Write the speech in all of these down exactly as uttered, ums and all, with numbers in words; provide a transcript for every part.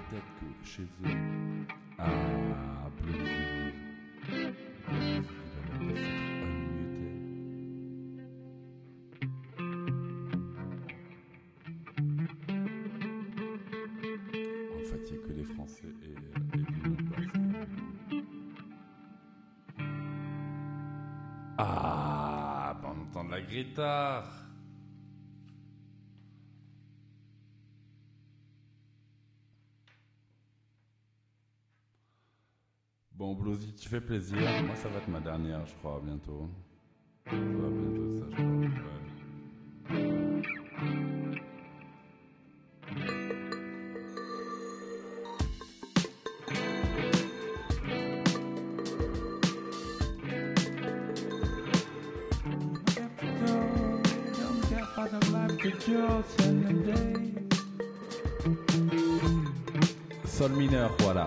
peut-être que chez eux, à Bleu-Gris, il va peut-être unmuté. En fait, il n'y a que les Français et, et l'Union basque. Ah, bah on entend de la guitare. Bon, Blosy, tu fais plaisir. Moi, ça va être ma dernière, je crois, bientôt. Ça va bientôt, ça, je crois. Ouais. Sol mineur, voilà.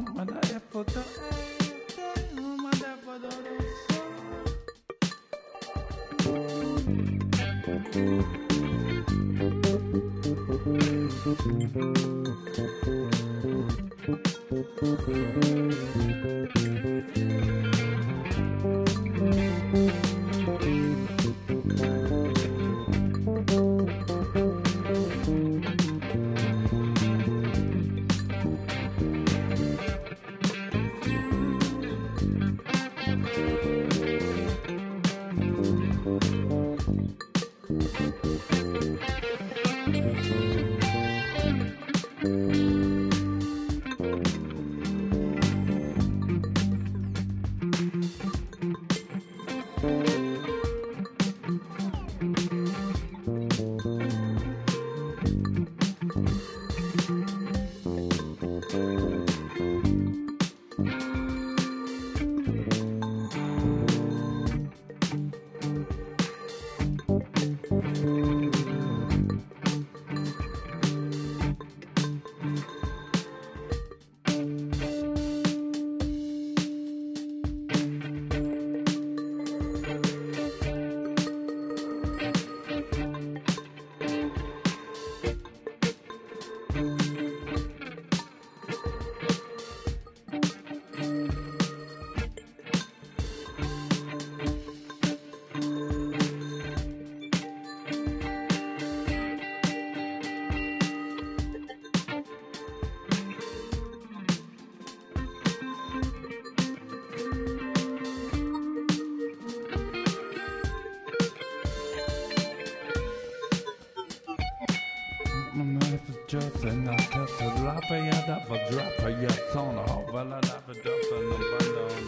Just and I test a lot for you, that for drop for your son, oh, well, I never drop in the bundle.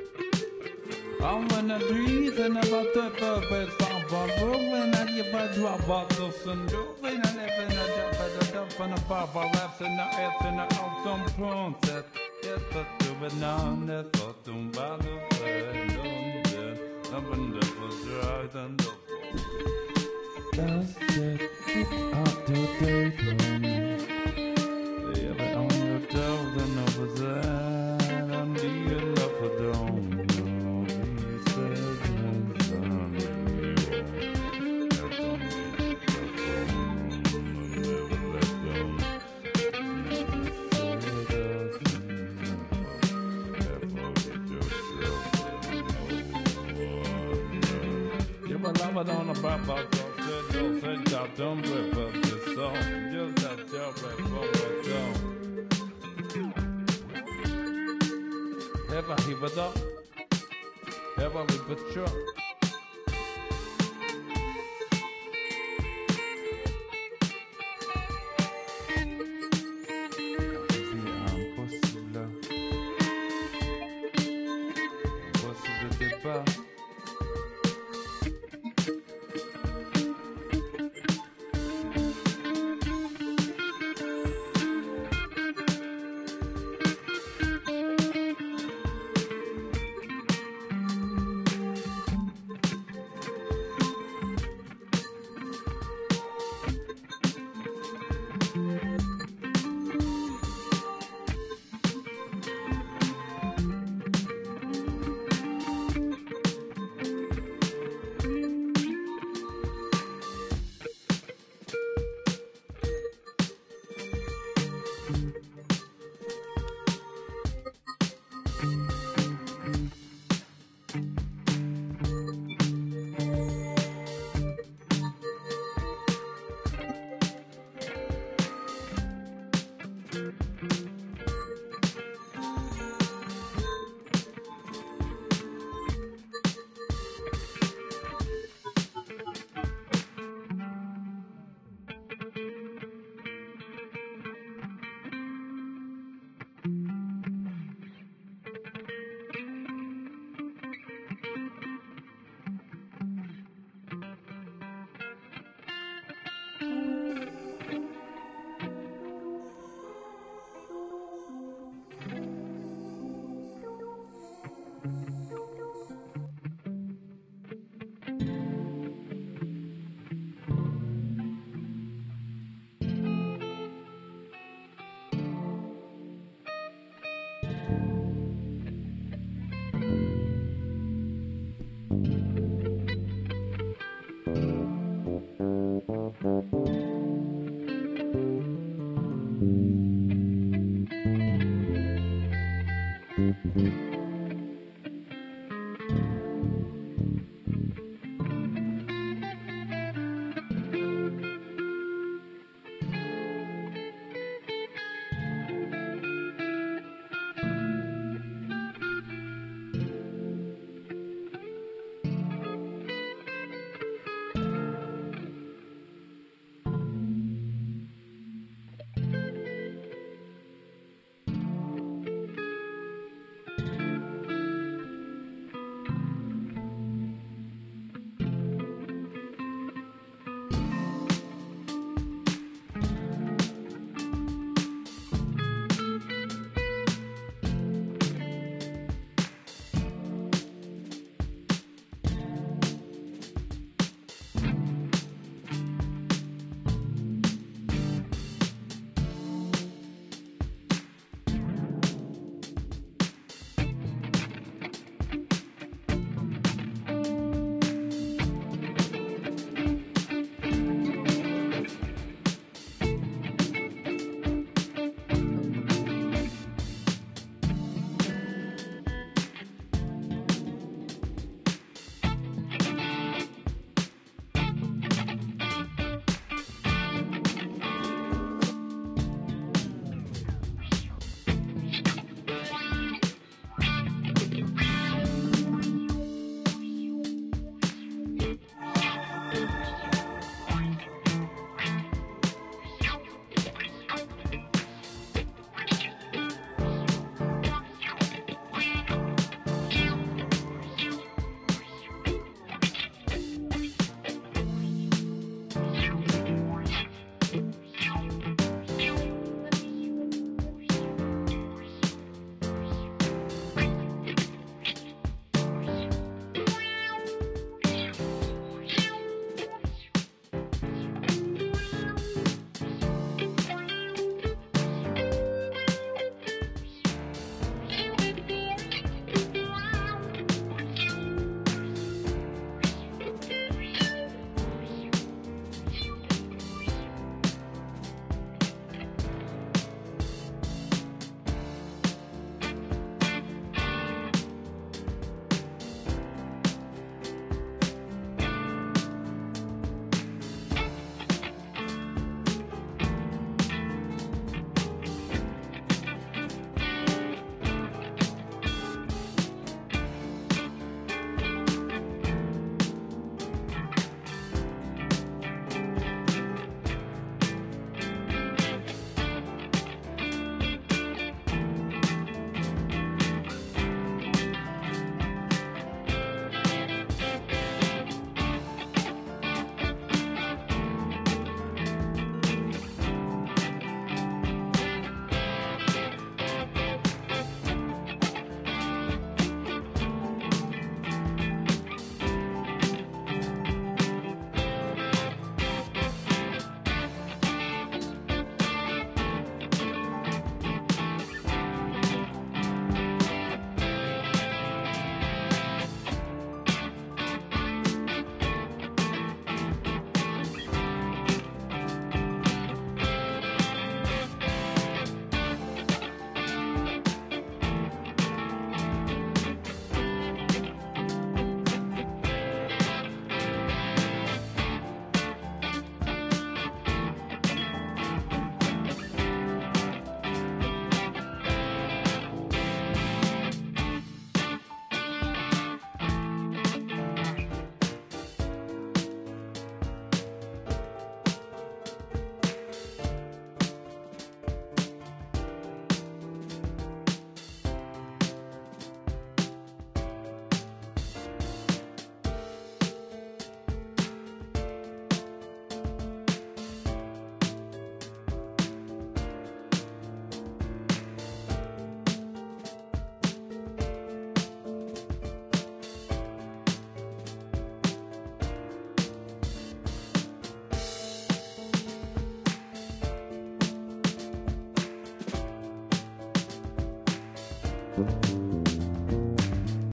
I'm gonna breathe and about the purpose of a room, and I give a drop of the sun, and I live in a drop of the dump and a bar, I left in the earth and the autumn princess. Yes, but to be known, that's what to battle for London, I'm in the first and the that's it, up to date home. Yeah, but on your toes and over there, on the love for dome. You said it's on the that's on me, yeah, but love it on the bump. Don't think I don't rip up this song. Just that job right for my song. Have I heave it up? Have I rip it short? Impossible. Impossible départ. Bye.